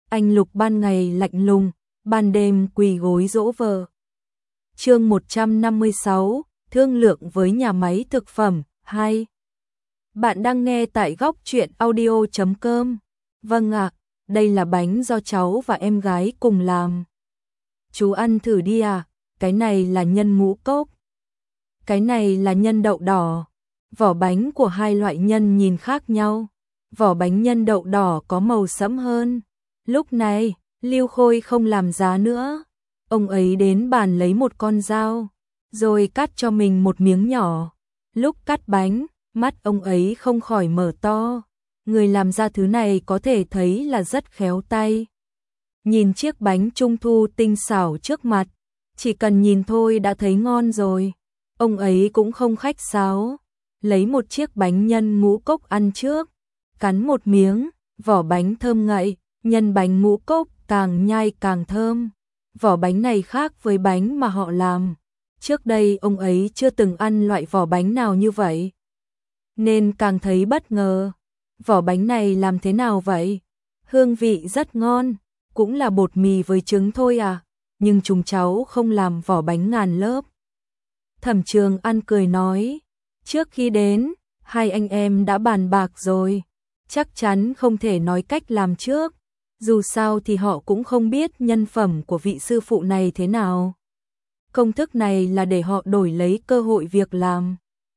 Anh Lục ban ngày lạnh lùng, ban đêm quỳ gối dỗ vợ. Chương 156, thương lượng với nhà máy thực phẩm 2. Bạn đang nghe tại góc truyện audio.com. Vâng ạ, đây là bánh do cháu và em gái cùng làm. Chú ăn thử đi à, cái này là nhân ngũ cốc. Cái này là nhân đậu đỏ. Vỏ bánh của hai loại nhân nhìn khác nhau. Vỏ bánh nhân đậu đỏ có màu sẫm hơn. Lúc này, Lưu Khôi không làm giá nữa. Ông ấy đến bàn lấy một con dao, rồi cắt cho mình một miếng nhỏ. Lúc cắt bánh, mắt ông ấy không khỏi mở to. Người làm ra thứ này có thể thấy là rất khéo tay. Nhìn chiếc bánh trung thu tinh xảo trước mặt, chỉ cần nhìn thôi đã thấy ngon rồi. Ông ấy cũng không khách sáo, lấy một chiếc bánh nhân ngũ cốc ăn trước, cắn một miếng, vỏ bánh thơm ngậy, nhân bánh ngũ cốc càng nhai càng thơm. Vỏ bánh này khác với bánh mà họ làm. Trước đây ông ấy chưa từng ăn loại vỏ bánh nào như vậy, nên càng thấy bất ngờ. Vỏ bánh này làm thế nào vậy? Hương vị rất ngon, cũng là bột mì với trứng thôi à, nhưng chúng cháu không làm vỏ bánh ngàn lớp. Thẩm Trường An cười nói, trước khi đến, hai anh em đã bàn bạc rồi, chắc chắn không thể nói cách làm trước, dù sao thì họ cũng không biết nhân phẩm của vị sư phụ này thế nào. Công thức này là để họ đổi lấy cơ hội việc làm.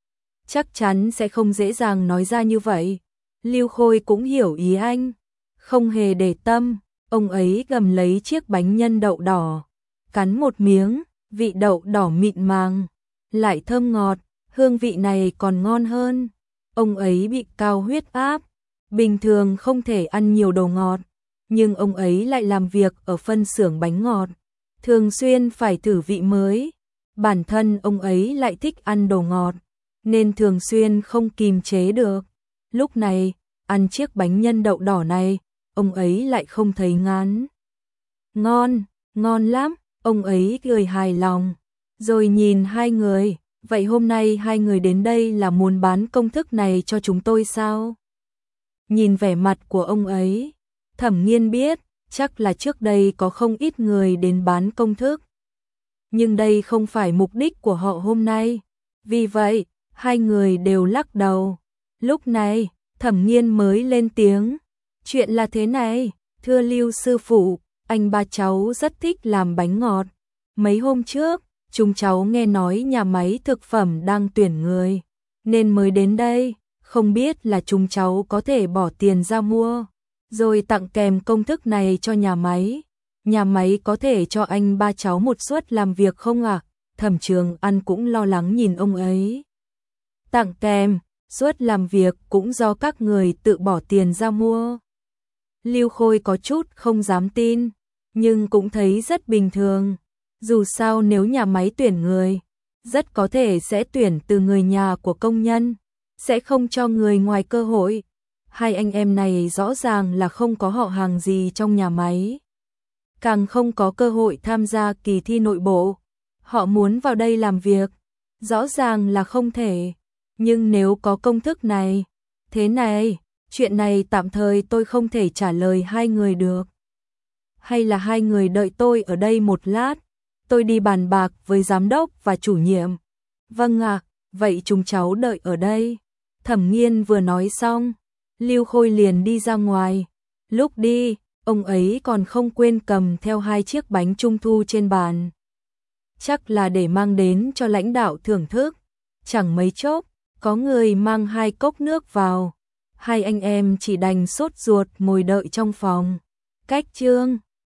Chắc chắn sẽ không dễ dàng nói ra như vậy. Lưu Khôi cũng hiểu ý anh, không hề để tâm, ông ấy gầm lấy chiếc bánh nhân đậu đỏ, cắn một miếng, vị đậu đỏ mịn màng, lại thơm ngọt, hương vị này còn ngon hơn. Ông ấy bị cao huyết áp, bình thường không thể ăn nhiều đồ ngọt, nhưng ông ấy lại làm việc ở phân xưởng bánh ngọt, thường xuyên phải thử vị mới. Bản thân ông ấy lại thích ăn đồ ngọt, nên thường xuyên không kìm chế được. Lúc này, ăn chiếc bánh nhân đậu đỏ này, ông ấy lại không thấy ngán. Ngon, ngon lắm, ông ấy cười hài lòng. Rồi nhìn hai người, vậy hôm nay hai người đến đây là muốn bán công thức này cho chúng tôi sao? Nhìn vẻ mặt của ông ấy, Thẩm Nghiên biết, chắc là trước đây có không ít người đến bán công thức. Nhưng đây không phải mục đích của họ hôm nay. Vì vậy, hai người đều lắc đầu. Lúc này, Thẩm Nghiên mới lên tiếng. Chuyện là thế này, thưa Lưu sư phụ, anh ba cháu rất thích làm bánh ngọt. Mấy hôm trước, chúng cháu nghe nói nhà máy thực phẩm đang tuyển người, nên mới đến đây, không biết là chúng cháu có thể bỏ tiền ra mua, rồi tặng kèm công thức này cho nhà máy. Nhà máy có thể cho anh ba cháu một suất làm việc không ạ? Thẩm Trường An cũng lo lắng nhìn ông ấy. Tặng kèm, suất làm việc cũng do các người tự bỏ tiền ra mua. Lưu Khôi có chút không dám tin, nhưng cũng thấy rất bình thường. Dù sao nếu nhà máy tuyển người, rất có thể sẽ tuyển từ người nhà của công nhân, sẽ không cho người ngoài cơ hội. Hai anh em này rõ ràng là không có họ hàng gì trong nhà máy, càng không có cơ hội tham gia kỳ thi nội bộ. Họ muốn vào đây làm việc, rõ ràng là không thể. Nhưng nếu có công thức này, thế này, chuyện này tạm thời tôi không thể trả lời hai người được. Hay là hai người đợi tôi ở đây một lát, tôi đi bàn bạc với giám đốc và chủ nhiệm. Vâng ạ, vậy chúng cháu đợi ở đây. Thẩm Nghiên vừa nói xong, Lưu Khôi liền đi ra ngoài. Lúc đi, ông ấy còn không quên cầm theo hai chiếc bánh trung thu trên bàn. Chắc là để mang đến cho lãnh đạo thưởng thức. Chẳng mấy chốc, có người mang hai cốc nước vào. Hai anh em chỉ đành sốt ruột ngồi đợi trong phòng. Cách chương